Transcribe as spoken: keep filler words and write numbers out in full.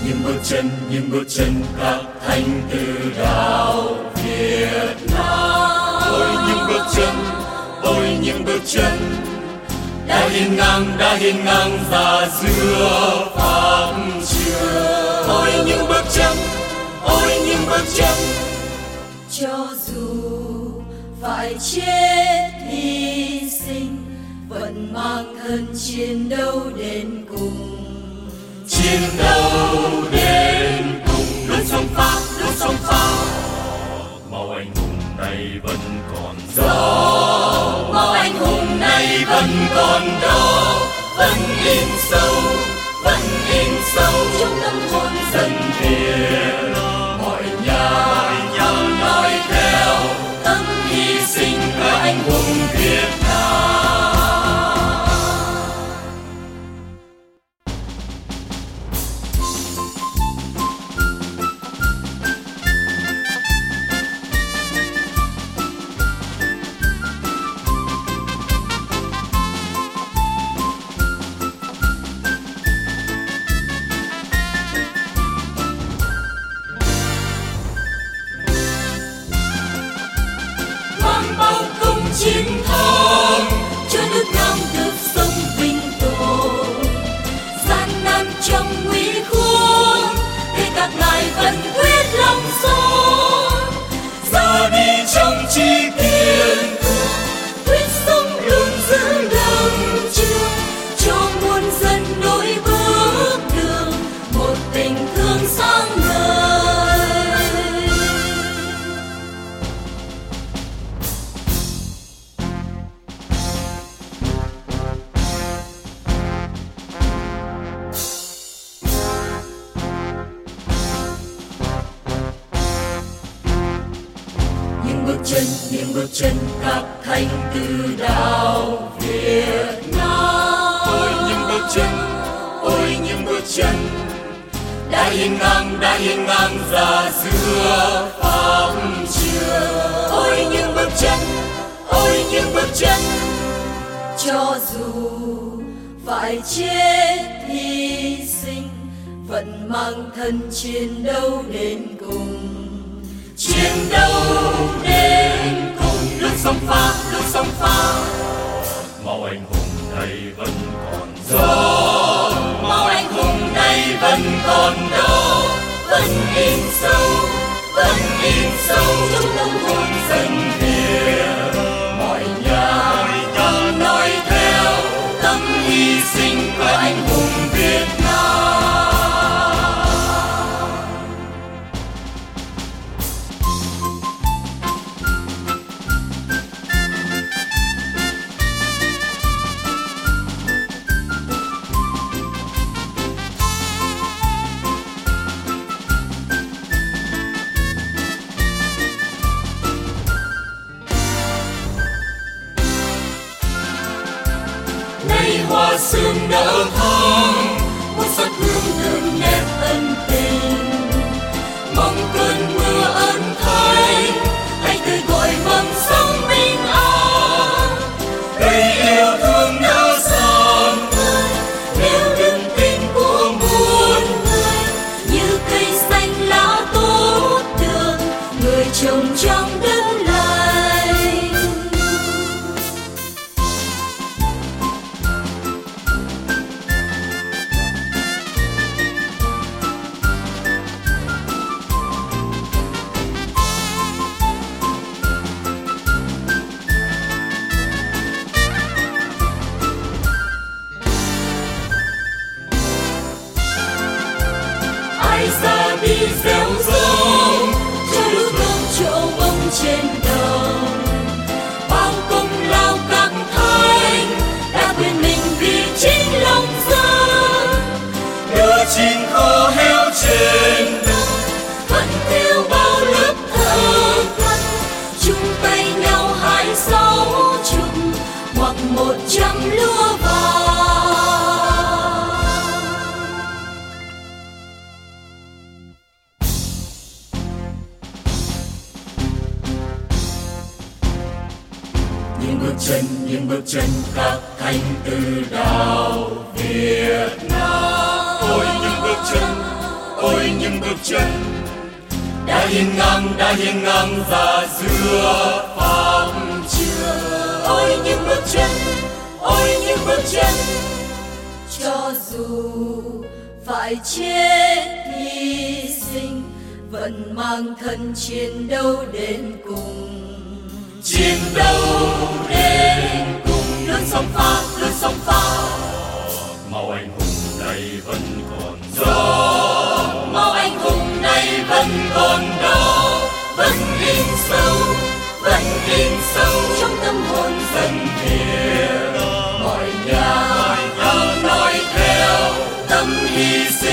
những bước chân, những bước chân các thánh tử đạo Việt Nam. Ôi những bước chân, ôi những bước chân đã hiên ngang, đã hiên ngang ra giữa pháp trường. Ôi những bước chân, ôi những bước chân, cho dù phải chết hy sinh vẫn mang thân chiến đấu đến cùng. chiến đấu đến cùng, luôn sông pha, luôn sông pha. Máu anh hùng này vẫn còn đó, Máu anh hùng này vẫn còn đó, vẫn in sâu, vẫn in sâu trong tâm hồn dân Việt. Mọi nhà, mọi nhà nói theo tâm hy sinh các anh hùng Việt Nam. chiến thắng cho nước Nam được sống vinh tồn. Gian nan trong nguy khốn để các ngài vẫn quyết lòng son. Ra đi trong chi kiên quyết sống luôn giữ lầm trường cho muôn dân nối bước đường một tình thương sáng ngời. Những bước chân, những bước chân các thánh tử đạo Việt Nam. Ôi những bước chân, ôi những bước chân đã hiên ngang, đã hiên ngang ra giữa pháp trường. Ôi những bước chân, ôi những bước chân, cho dù phải chết hy sinh vẫn mang thân chiến đấu đến cùng. chiến đấu đến cùng, luôn sông pha, luôn sông pha. Máu anh hùng này vẫn còn đó, Máu anh hùng này vẫn còn đó, vẫn in sâu, vẫn in sâu trong tâm hồn dân Việt. Mọi nhà, mọi nhà nói theo tâm hy sinh của anh hùng Việt Nam. Hoa sương nở thắm, một sắc hương đượm nét ân tình. Mong cơn mưa ân thay, hãy tươi gọi mầm sống bình an. Cây yêu thương nở rạng tươi, nêu đức tin của muôn người. Như cây xanh lá tốt tươi, người trồng trong đất lành. ra đi gieo giống cho nước non trổ bông trên đồng. Bao công lao các thánh đã quên mình vì chính lòng dân. đưa chín khô heo trên đất vẫn theo bao lớp thơ văn, chung tay nhau hái sáu chục hoặc một trăm lúa vàng. những bước chân, những bước chân các thánh tử đạo Việt Nam. Ôi những bước chân, ôi những bước chân đã hiên ngang đã hiên ngang ra giữa pháp trường. Ôi những bước chân, ôi những bước chân, cho dù phải chết hy sinh vẫn mang thân chiến đấu đến cùng. Chiến đấu đến cùng, luôn sông pha, luôn sông pha. Máu anh hùng này vẫn còn đó, Máu anh hùng này vẫn còn đó, vẫn in sâu, vẫn in sâu trong tâm hồn dân Việt. mọi nhà Hãy nói theo tâm hy sinh.